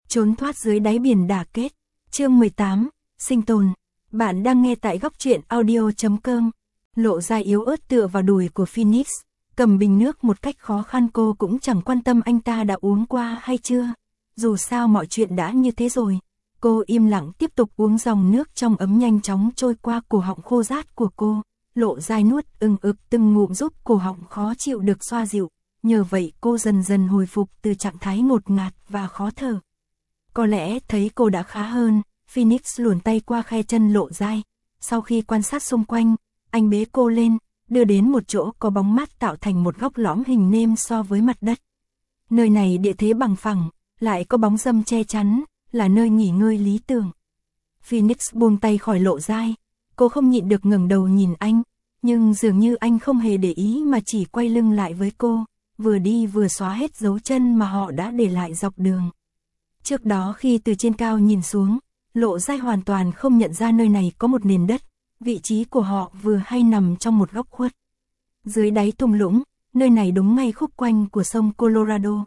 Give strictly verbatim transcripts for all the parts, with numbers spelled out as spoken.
Trốn thoát dưới đáy biển đả kết. Chương mười tám, sinh tồn. Bạn đang nghe tại góc truyện audio chấm com. Lộ Giai yếu ớt tựa vào đùi của Phoenix, cầm bình nước một cách khó khăn. Cô cũng chẳng quan tâm anh ta đã uống qua hay chưa. Dù sao mọi chuyện đã như thế rồi. Cô im lặng tiếp tục uống dòng nước trong ấm nhanh chóng trôi qua cổ họng khô rát của cô. Lộ Giai nuốt ưng ực từng ngụm giúp cổ họng khó chịu được xoa dịu. Nhờ vậy cô dần dần hồi phục từ trạng thái ngột ngạt và khó thở. Có lẽ thấy cô đã khá hơn, Phoenix luồn tay qua khe chân Lộ Giai. Sau khi quan sát xung quanh, anh bế cô lên, đưa đến một chỗ có bóng mát tạo thành một góc lõm hình nêm so với mặt đất. Nơi này địa thế bằng phẳng, lại có bóng râm che chắn, là nơi nghỉ ngơi lý tưởng. Phoenix buông tay khỏi Lộ Giai, cô không nhịn được ngẩng đầu nhìn anh, nhưng dường như anh không hề để ý mà chỉ quay lưng lại với cô, vừa đi vừa xóa hết dấu chân mà họ đã để lại dọc đường. Trước đó khi từ trên cao nhìn xuống, Lộ Giai hoàn toàn không nhận ra nơi này có một nền đất, vị trí của họ vừa hay nằm trong một góc khuất. Dưới đáy thung lũng, nơi này đúng ngay khúc quanh của sông Colorado.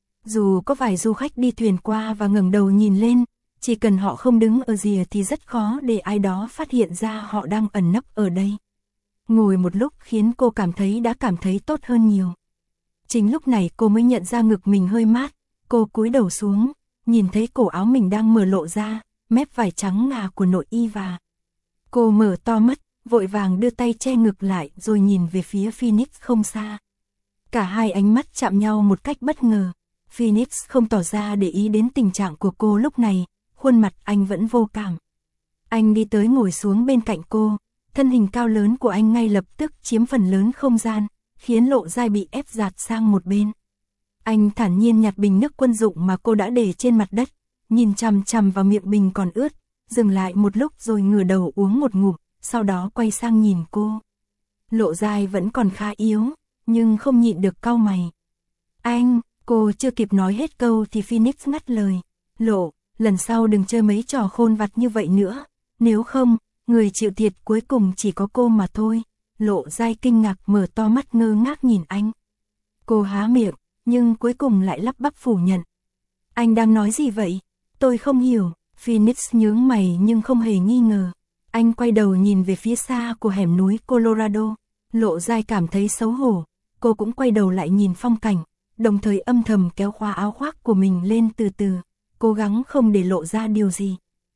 Dù có vài du khách đi thuyền qua và ngẩng đầu nhìn lên, chỉ cần họ không đứng ở rìa thì rất khó để ai đó phát hiện ra họ đang ẩn nấp ở đây. Ngồi một lúc khiến cô cảm thấy đã cảm thấy tốt hơn nhiều. Chính lúc này cô mới nhận ra ngực mình hơi mát, cô cúi đầu xuống, nhìn thấy cổ áo mình đang mở lộ ra, mép vải trắng ngà của nội y và. Cô mở to mắt, vội vàng đưa tay che ngực lại rồi nhìn về phía Phoenix không xa. Cả hai ánh mắt chạm nhau một cách bất ngờ. Phoenix không tỏ ra để ý đến tình trạng của cô lúc này, khuôn mặt anh vẫn vô cảm. Anh đi tới ngồi xuống bên cạnh cô, thân hình cao lớn của anh ngay lập tức chiếm phần lớn không gian, khiến Lộ Giai bị ép dạt sang một bên. Anh thản nhiên nhặt bình nước quân dụng mà cô đã để trên mặt đất, nhìn chằm chằm vào miệng bình còn ướt, dừng lại một lúc rồi ngửa đầu uống một ngụm, sau đó quay sang nhìn cô. Lộ Giai vẫn còn khá yếu, nhưng không nhịn được cau mày. Anh, cô chưa kịp nói hết câu thì Phoenix ngắt lời. Lộ, lần sau đừng chơi mấy trò khôn vặt như vậy nữa, nếu không, người chịu thiệt cuối cùng chỉ có cô mà thôi. Lộ Giai kinh ngạc mở to mắt ngơ ngác nhìn anh. Cô há miệng, nhưng cuối cùng lại lắp bắp phủ nhận. Anh đang nói gì vậy? Tôi không hiểu. Phoenix nhướng mày nhưng không hề nghi ngờ. Anh quay đầu nhìn về phía xa của hẻm núi Colorado. Lộ Giai cảm thấy xấu hổ. Cô cũng quay đầu lại nhìn phong cảnh, đồng thời âm thầm kéo khóa áo khoác của mình lên từ từ, cố gắng không để lộ ra điều gì.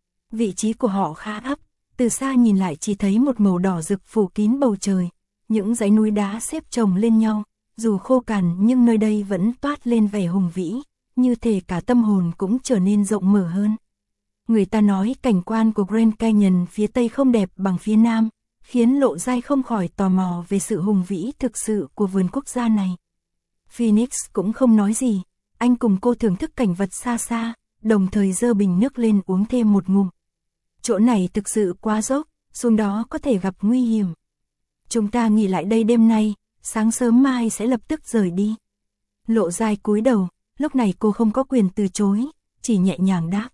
Vị trí của họ khá thấp, từ xa nhìn lại chỉ thấy một màu đỏ rực phủ kín bầu trời, những dãy núi đá xếp chồng lên nhau, dù khô cằn nhưng nơi đây vẫn toát lên vẻ hùng vĩ, như thể cả tâm hồn cũng trở nên rộng mở hơn. Người ta nói cảnh quan của Grand Canyon phía Tây không đẹp bằng phía Nam, khiến Lộ Giai không khỏi tò mò về sự hùng vĩ thực sự của vườn quốc gia này. Phoenix cũng không nói gì, anh cùng cô thưởng thức cảnh vật xa xa, đồng thời giơ bình nước lên uống thêm một ngụm. Chỗ này thực sự quá dốc, xuống đó có thể gặp nguy hiểm. Chúng ta nghỉ lại đây đêm nay, sáng sớm mai sẽ lập tức rời đi. Lộ Giai cúi đầu, lúc này cô không có quyền từ chối, chỉ nhẹ nhàng đáp.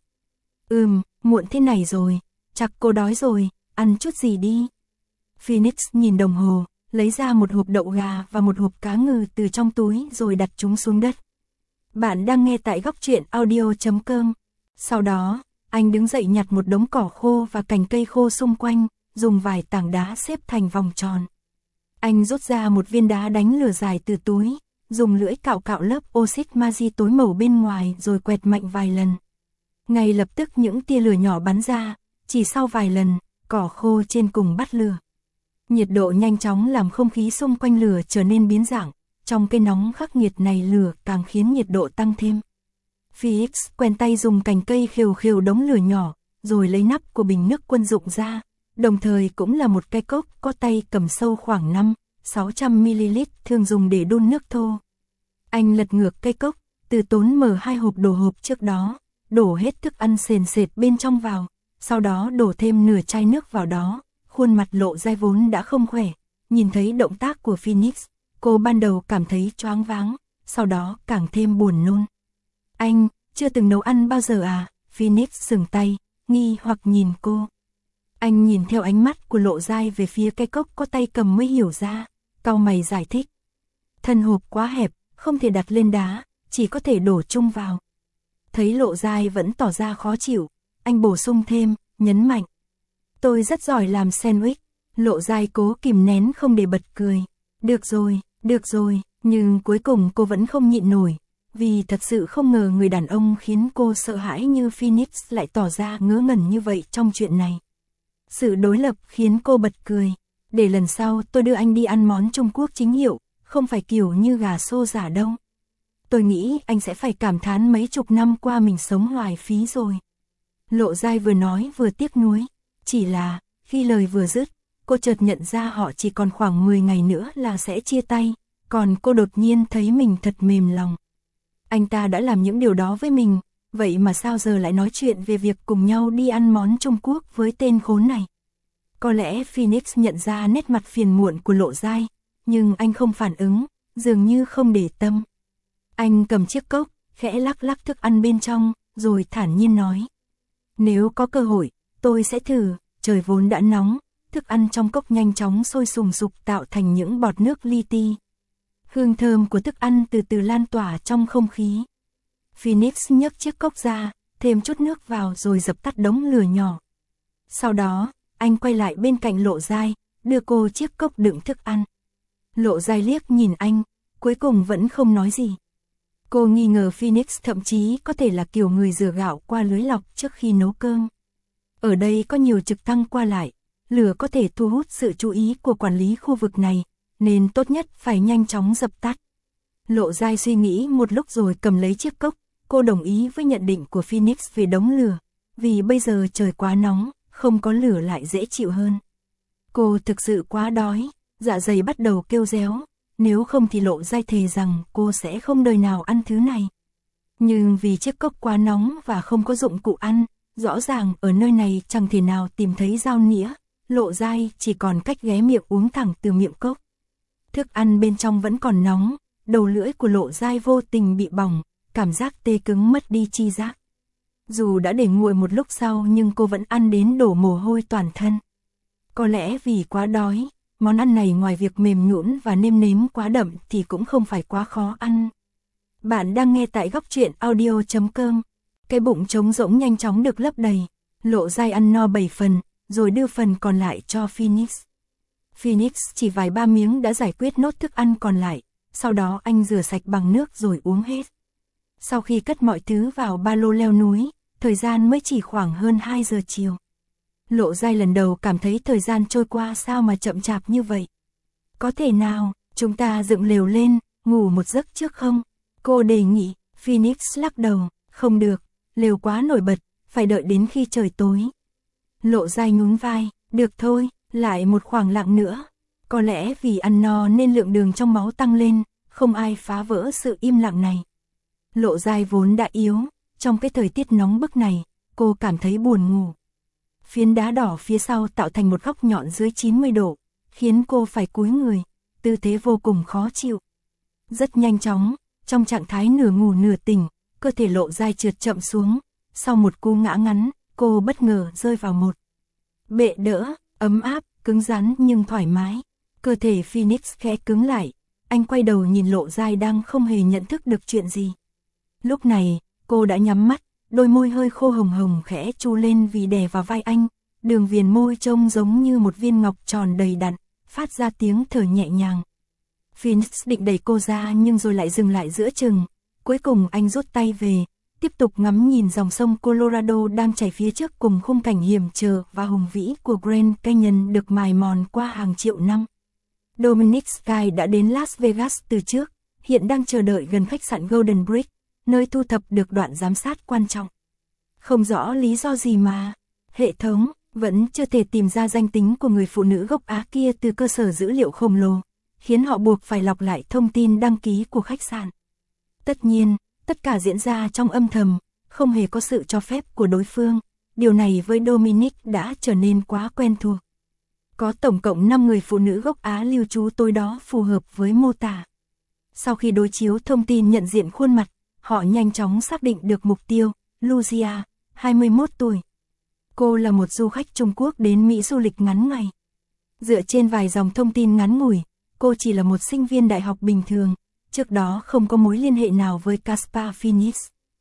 Ừm, muộn thế này rồi, chắc cô đói rồi, ăn chút gì đi. Phoenix nhìn đồng hồ, lấy ra một hộp đậu gà và một hộp cá ngừ từ trong túi rồi đặt chúng xuống đất. Bạn đang nghe tại góc truyện audio chấm com. Sau đó, anh đứng dậy nhặt một đống cỏ khô và cành cây khô xung quanh, dùng vài tảng đá xếp thành vòng tròn. Anh rút ra một viên đá đánh lửa dài từ túi, dùng lưỡi cạo cạo lớp oxit magie tối màu bên ngoài rồi quẹt mạnh vài lần. Ngay lập tức những tia lửa nhỏ bắn ra, chỉ sau vài lần, cỏ khô trên cùng bắt lửa. Nhiệt độ nhanh chóng làm không khí xung quanh lửa trở nên biến dạng, trong cái nóng khắc nghiệt này lửa càng khiến nhiệt độ tăng thêm. Phoenix quen tay dùng cành cây khều khều đống lửa nhỏ, rồi lấy nắp của bình nước quân dụng ra, đồng thời cũng là một cái cốc có tay cầm sâu khoảng năm đến sáu trăm mi-li-lít thường dùng để đun nước thô. Anh lật ngược cây cốc, từ tốn mở hai hộp đồ hộp trước đó, đổ hết thức ăn sền sệt bên trong vào, sau đó đổ thêm nửa chai nước vào đó. Khuôn mặt Lộ Giai vốn đã không khỏe, nhìn thấy động tác của Phoenix, cô ban đầu cảm thấy choáng váng, sau đó càng thêm buồn nôn. Anh, chưa từng nấu ăn bao giờ à? Phoenix dừng tay, nghi hoặc nhìn cô. Anh nhìn theo ánh mắt của Lộ Giai về phía cái cốc có tay cầm mới hiểu ra, cau mày giải thích. Thân hộp quá hẹp, không thể đặt lên đá, chỉ có thể đổ chung vào. Thấy Lộ Giai vẫn tỏ ra khó chịu, anh bổ sung thêm, nhấn mạnh. Tôi rất giỏi làm sandwich. Lộ Giai cố kìm nén không để bật cười. Được rồi, được rồi, nhưng cuối cùng cô vẫn không nhịn nổi. Vì thật sự không ngờ người đàn ông khiến cô sợ hãi như Phoenix lại tỏ ra ngớ ngẩn như vậy trong chuyện này. Sự đối lập khiến cô bật cười. Để lần sau tôi đưa anh đi ăn món Trung Quốc chính hiệu, không phải kiểu như gà xô giả đâu. Tôi nghĩ anh sẽ phải cảm thán mấy chục năm qua mình sống hoài phí rồi. Lộ Giai vừa nói vừa tiếc nuối. Chỉ là, khi lời vừa dứt, cô chợt nhận ra họ chỉ còn khoảng mười ngày nữa là sẽ chia tay, còn cô đột nhiên thấy mình thật mềm lòng. Anh ta đã làm những điều đó với mình, vậy mà sao giờ lại nói chuyện về việc cùng nhau đi ăn món Trung Quốc với tên khốn này? Có lẽ Phoenix nhận ra nét mặt phiền muộn của Lộ Giai, nhưng anh không phản ứng, dường như không để tâm. Anh cầm chiếc cốc, khẽ lắc lắc thức ăn bên trong, rồi thản nhiên nói. Nếu có cơ hội, tôi sẽ thử. Trời vốn đã nóng, thức ăn trong cốc nhanh chóng sôi sùng sục tạo thành những bọt nước li ti. Hương thơm của thức ăn từ từ lan tỏa trong không khí. Phoenix nhấc chiếc cốc ra, thêm chút nước vào rồi dập tắt đống lửa nhỏ. Sau đó, anh quay lại bên cạnh Lộ Giai, đưa cô chiếc cốc đựng thức ăn. Lộ Giai liếc nhìn anh, cuối cùng vẫn không nói gì. Cô nghi ngờ Phoenix thậm chí có thể là kiểu người rửa gạo qua lưới lọc trước khi nấu cơm. Ở đây có nhiều trực thăng qua lại, lửa có thể thu hút sự chú ý của quản lý khu vực này, nên tốt nhất phải nhanh chóng dập tắt. Lộ Giai suy nghĩ một lúc rồi cầm lấy chiếc cốc, cô đồng ý với nhận định của Phoenix về đống lửa, vì bây giờ trời quá nóng, không có lửa lại dễ chịu hơn. Cô thực sự quá đói, dạ dày bắt đầu kêu réo, nếu không thì Lộ Giai thề rằng cô sẽ không đời nào ăn thứ này. Nhưng vì chiếc cốc quá nóng và không có dụng cụ ăn, rõ ràng ở nơi này chẳng thể nào tìm thấy dao nĩa, Lộ Giai chỉ còn cách ghé miệng uống thẳng từ miệng cốc. Thức ăn bên trong vẫn còn nóng, đầu lưỡi của Lộ Giai vô tình bị bỏng, cảm giác tê cứng mất đi chi giác. Dù đã để nguội một lúc sau nhưng cô vẫn ăn đến đổ mồ hôi toàn thân. Có lẽ vì quá đói, món ăn này ngoài việc mềm nhũn và nêm nếm quá đậm thì cũng không phải quá khó ăn. Bạn đang nghe tại góc truyện audio chấm com. Cái bụng trống rỗng nhanh chóng được lấp đầy. Lộ Giai ăn no bảy phần, rồi đưa phần còn lại cho Phoenix. Phoenix chỉ vài ba miếng đã giải quyết nốt thức ăn còn lại, sau đó anh rửa sạch bằng nước rồi uống hết. Sau khi cất mọi thứ vào ba lô leo núi, thời gian mới chỉ khoảng hơn hai giờ chiều. Lộ Giai lần đầu cảm thấy thời gian trôi qua sao mà chậm chạp như vậy. Có thể nào, chúng ta dựng lều lên, ngủ một giấc trước không? Cô đề nghị. Phoenix lắc đầu, không được, lều quá nổi bật, phải đợi đến khi trời tối. Lộ Giai nhún vai, được thôi, lại một khoảng lặng nữa. Có lẽ vì ăn no nên lượng đường trong máu tăng lên, không ai phá vỡ sự im lặng này. Lộ Giai vốn đã yếu, trong cái thời tiết nóng bức này, cô cảm thấy buồn ngủ. Phiến đá đỏ phía sau tạo thành một góc nhọn dưới chín mươi độ, khiến cô phải cúi người, tư thế vô cùng khó chịu. Rất nhanh chóng, trong trạng thái nửa ngủ nửa tỉnh, cơ thể Lộ Giai trượt chậm xuống, sau một cú ngã ngắn, cô bất ngờ rơi vào một bệ đỡ, ấm áp, cứng rắn nhưng thoải mái. Cơ thể Phoenix khẽ cứng lại, anh quay đầu nhìn Lộ Giai đang không hề nhận thức được chuyện gì. Lúc này, cô đã nhắm mắt, đôi môi hơi khô hồng hồng khẽ chu lên vì đè vào vai anh, đường viền môi trông giống như một viên ngọc tròn đầy đặn, phát ra tiếng thở nhẹ nhàng. Phoenix định đẩy cô ra nhưng rồi lại dừng lại giữa chừng, cuối cùng anh rút tay về, tiếp tục ngắm nhìn dòng sông Colorado đang chảy phía trước cùng khung cảnh hiểm trở và hùng vĩ của Grand Canyon được mài mòn qua hàng triệu năm. Dominic Sky đã đến Las Vegas từ trước, hiện đang chờ đợi gần khách sạn Golden Brick, nơi thu thập được đoạn giám sát quan trọng. Không rõ lý do gì mà, hệ thống vẫn chưa thể tìm ra danh tính của người phụ nữ gốc Á kia từ cơ sở dữ liệu khổng lồ, khiến họ buộc phải lọc lại thông tin đăng ký của khách sạn. Tất nhiên, tất cả diễn ra trong âm thầm, không hề có sự cho phép của đối phương, điều này với Dominic đã trở nên quá quen thuộc. Có tổng cộng năm người phụ nữ gốc Á lưu trú tối đó phù hợp với mô tả. Sau khi đối chiếu thông tin nhận diện khuôn mặt, họ nhanh chóng xác định được mục tiêu, Lucia, hai mươi mốt tuổi. Cô là một du khách Trung Quốc đến Mỹ du lịch ngắn ngày. Dựa trên vài dòng thông tin ngắn ngủi, cô chỉ là một sinh viên đại học bình thường, trước đó không có mối liên hệ nào với Caspar Phoenix.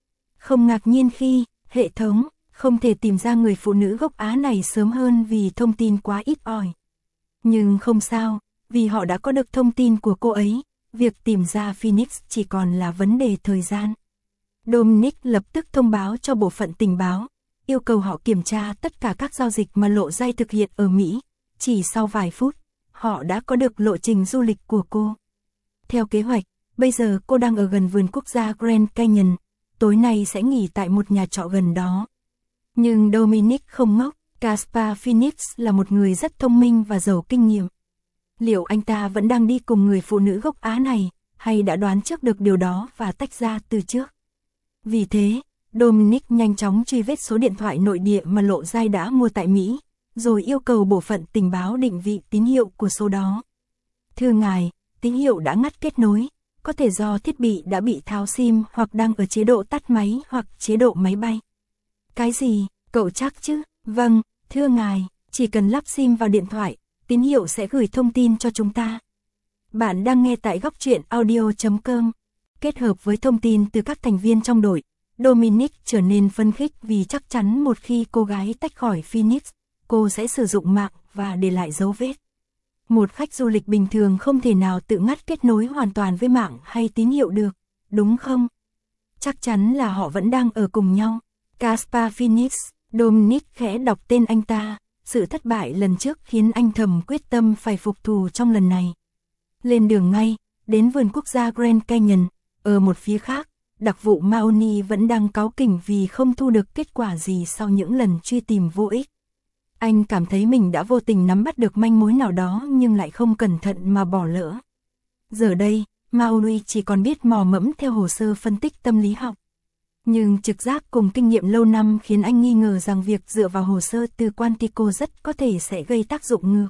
Không ngạc nhiên khi, hệ thống, không thể tìm ra người phụ nữ gốc Á này sớm hơn vì thông tin quá ít ỏi. Nhưng không sao, vì họ đã có được thông tin của cô ấy, việc tìm ra Phoenix chỉ còn là vấn đề thời gian. Dominic lập tức thông báo cho bộ phận tình báo, yêu cầu họ kiểm tra tất cả các giao dịch mà Lộ Giai thực hiện ở Mỹ. Chỉ sau vài phút, họ đã có được lộ trình du lịch của cô. Theo kế hoạch, bây giờ cô đang ở gần vườn quốc gia Grand Canyon, tối nay sẽ nghỉ tại một nhà trọ gần đó. Nhưng Dominic không ngốc, Caspar Phoenix là một người rất thông minh và giàu kinh nghiệm. Liệu anh ta vẫn đang đi cùng người phụ nữ gốc Á này, hay đã đoán trước được điều đó và tách ra từ trước? Vì thế, Dominic nhanh chóng truy vết số điện thoại nội địa mà Lộ Giai đã mua tại Mỹ, rồi yêu cầu bộ phận tình báo định vị tín hiệu của số đó. Thưa ngài, tín hiệu đã ngắt kết nối, có thể do thiết bị đã bị tháo sim hoặc đang ở chế độ tắt máy hoặc chế độ máy bay. Cái gì, cậu chắc chứ? Vâng, thưa ngài, chỉ cần lắp sim vào điện thoại, tín hiệu sẽ gửi thông tin cho chúng ta. Bạn đang nghe tại góc truyện audio chấm com. Kết hợp với thông tin từ các thành viên trong đội, Dominic trở nên phấn khích vì chắc chắn một khi cô gái tách khỏi Phoenix, cô sẽ sử dụng mạng và để lại dấu vết. Một khách du lịch bình thường không thể nào tự ngắt kết nối hoàn toàn với mạng hay tín hiệu được, đúng không? Chắc chắn là họ vẫn đang ở cùng nhau. Caspar Phoenix, Dominic khẽ đọc tên anh ta, sự thất bại lần trước khiến anh thầm quyết tâm phải phục thù trong lần này. Lên đường ngay, đến vườn quốc gia Grand Canyon, ở một phía khác, đặc vụ Mahoney vẫn đang cáu kỉnh vì không thu được kết quả gì sau những lần truy tìm vô ích. Anh cảm thấy mình đã vô tình nắm bắt được manh mối nào đó nhưng lại không cẩn thận mà bỏ lỡ. Giờ đây, Mahoney chỉ còn biết mò mẫm theo hồ sơ phân tích tâm lý học. Nhưng trực giác cùng kinh nghiệm lâu năm khiến anh nghi ngờ rằng việc dựa vào hồ sơ từ Quantico rất có thể sẽ gây tác dụng ngược.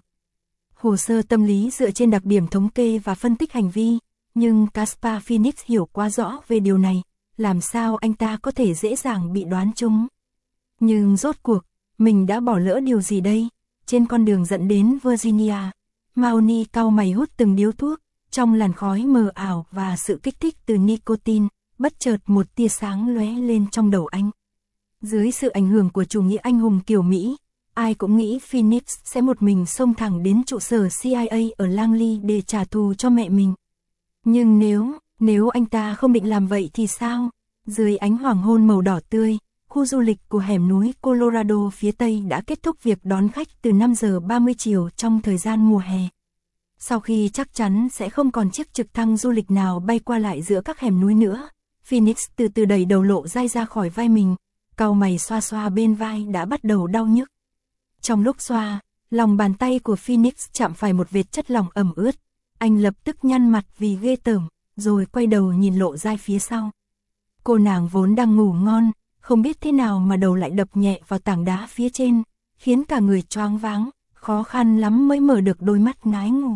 Hồ sơ tâm lý dựa trên đặc điểm thống kê và phân tích hành vi, nhưng Caspar Phoenix hiểu quá rõ về điều này, làm sao anh ta có thể dễ dàng bị đoán trúng. Nhưng rốt cuộc, mình đã bỏ lỡ điều gì đây? Trên con đường dẫn đến Virginia, Mahoney cau mày hút từng điếu thuốc, trong làn khói mờ ảo và sự kích thích từ nicotine, bất chợt một tia sáng lóe lên trong đầu anh. Dưới sự ảnh hưởng của chủ nghĩa anh hùng kiểu Mỹ, ai cũng nghĩ Phoenix sẽ một mình xông thẳng đến trụ sở C I A ở Langley để trả thù cho mẹ mình. Nhưng nếu, nếu anh ta không định làm vậy thì sao? Dưới ánh hoàng hôn màu đỏ tươi, khu du lịch của hẻm núi Colorado phía Tây đã kết thúc việc đón khách từ năm giờ ba mươi chiều trong thời gian mùa hè. Sau khi chắc chắn sẽ không còn chiếc trực thăng du lịch nào bay qua lại giữa các hẻm núi nữa, Phoenix từ từ đẩy đầu Lộ Giai ra khỏi vai mình, cau mày xoa xoa bên vai đã bắt đầu đau nhức. Trong lúc xoa, lòng bàn tay của Phoenix chạm phải một vệt chất lỏng ẩm ướt, anh lập tức nhăn mặt vì ghê tởm, rồi quay đầu nhìn Lộ Giai phía sau. Cô nàng vốn đang ngủ ngon, không biết thế nào mà đầu lại đập nhẹ vào tảng đá phía trên, khiến cả người choáng váng, khó khăn lắm mới mở được đôi mắt ngái ngủ.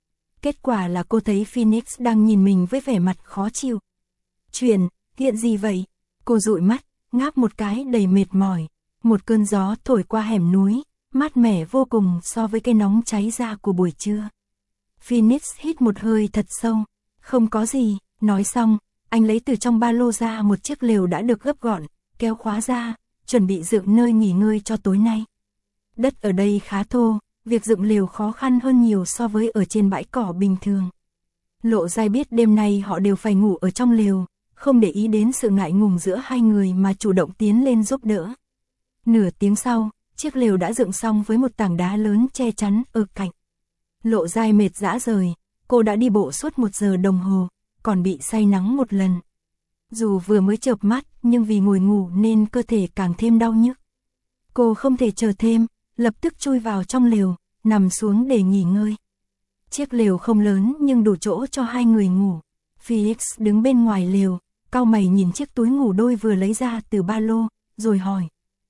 Kết quả là cô thấy Phoenix đang nhìn mình với vẻ mặt khó chịu. Chuyện, hiện gì vậy? Cô dụi mắt, ngáp một cái đầy mệt mỏi. Một cơn gió thổi qua hẻm núi, mát mẻ vô cùng so với cái nóng cháy da của buổi trưa. Phoenix hít một hơi thật sâu. Không có gì, nói xong, anh lấy từ trong ba lô ra một chiếc lều đã được gấp gọn, kéo khóa ra, chuẩn bị dựng nơi nghỉ ngơi cho tối nay. Đất ở đây khá thô, việc dựng lều khó khăn hơn nhiều so với ở trên bãi cỏ bình thường. Lộ Giai biết đêm nay họ đều phải ngủ ở trong lều, không để ý đến sự ngại ngùng giữa hai người mà chủ động tiến lên giúp đỡ. Nửa tiếng sau, chiếc lều đã dựng xong với một tảng đá lớn che chắn ở cạnh. Lộ Giai mệt rã rời, cô đã đi bộ suốt một giờ đồng hồ, còn bị say nắng một lần. Dù vừa mới chợp mắt, nhưng vì ngồi ngủ nên cơ thể càng thêm đau nhức. Cô không thể chờ thêm, lập tức chui vào trong lều, nằm xuống để nghỉ ngơi. Chiếc lều không lớn nhưng đủ chỗ cho hai người ngủ. Felix đứng bên ngoài lều, cau mày nhìn chiếc túi ngủ đôi vừa lấy ra từ ba lô, rồi hỏi.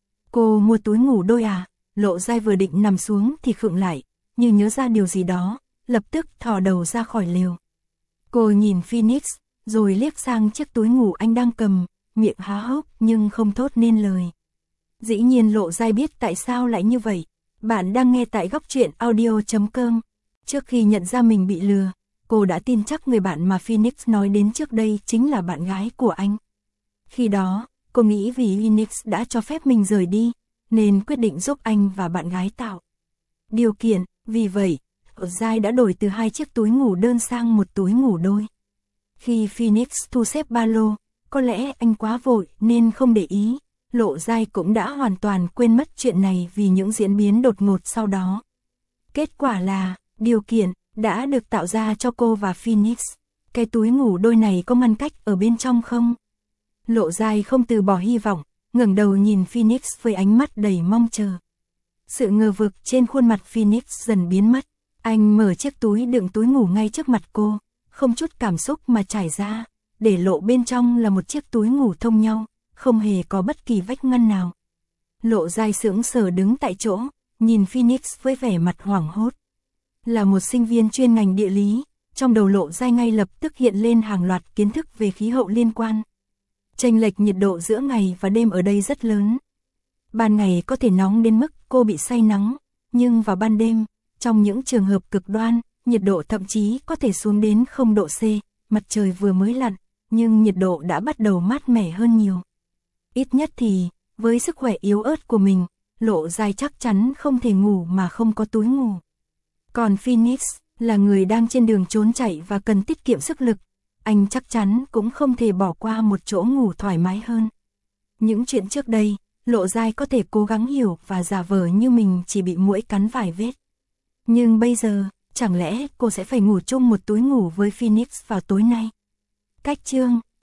Cô mua túi ngủ đôi à? Lộ Giai vừa định nằm xuống thì khựng lại, như nhớ ra điều gì đó, lập tức thò đầu ra khỏi lều. Cô nhìn Phoenix, rồi liếc sang chiếc túi ngủ anh đang cầm, miệng há hốc nhưng không thốt nên lời. Dĩ nhiên Lộ Giai biết tại sao lại như vậy. Bạn đang nghe tại góc truyện audio chấm com. Trước khi nhận ra mình bị lừa, cô đã tin chắc người bạn mà Phoenix nói đến trước đây chính là bạn gái của anh. Khi đó, Cô nghĩ vì Phoenix đã cho phép mình rời đi, nên quyết định giúp anh và bạn gái tạo điều kiện. Vì vậy, Lộ Giai đã đổi từ hai chiếc túi ngủ đơn sang một túi ngủ đôi. Khi Phoenix thu xếp ba lô, có lẽ anh quá vội nên không để ý. Lộ Giai cũng đã hoàn toàn quên mất chuyện này vì những diễn biến đột ngột sau đó. Kết quả là, điều kiện đã được tạo ra cho cô và Phoenix. Cái túi ngủ đôi này có ngăn cách ở bên trong không? Lộ Giai không từ bỏ hy vọng, ngẩng đầu nhìn Phoenix với ánh mắt đầy mong chờ. Sự ngờ vực trên khuôn mặt Phoenix dần biến mất. Anh mở chiếc túi đựng túi ngủ ngay trước mặt cô, không chút cảm xúc mà trải ra, để lộ bên trong là một chiếc túi ngủ thông nhau, không hề có bất kỳ vách ngăn nào. Lộ Giai sững sờ đứng tại chỗ, nhìn Phoenix với vẻ mặt hoảng hốt. Là một sinh viên chuyên ngành địa lý, trong đầu Lộ Giai ngay lập tức hiện lên hàng loạt kiến thức về khí hậu liên quan. Chênh lệch nhiệt độ giữa ngày và đêm ở đây rất lớn. Ban ngày có thể nóng đến mức cô bị say nắng, nhưng vào ban đêm, trong những trường hợp cực đoan, nhiệt độ thậm chí có thể xuống đến không độ C, mặt trời vừa mới lặn, nhưng nhiệt độ đã bắt đầu mát mẻ hơn nhiều. Ít nhất thì, với sức khỏe yếu ớt của mình, Lộ Giai chắc chắn không thể ngủ mà không có túi ngủ. Còn Phoenix, là người đang trên đường trốn chạy và cần tiết kiệm sức lực, anh chắc chắn cũng không thể bỏ qua một chỗ ngủ thoải mái hơn. Những chuyện trước đây, Lộ Giai có thể cố gắng hiểu và giả vờ như mình chỉ bị muỗi cắn vài vết. Nhưng bây giờ, chẳng lẽ cô sẽ phải ngủ chung một túi ngủ với Phoenix vào tối nay? Cách chương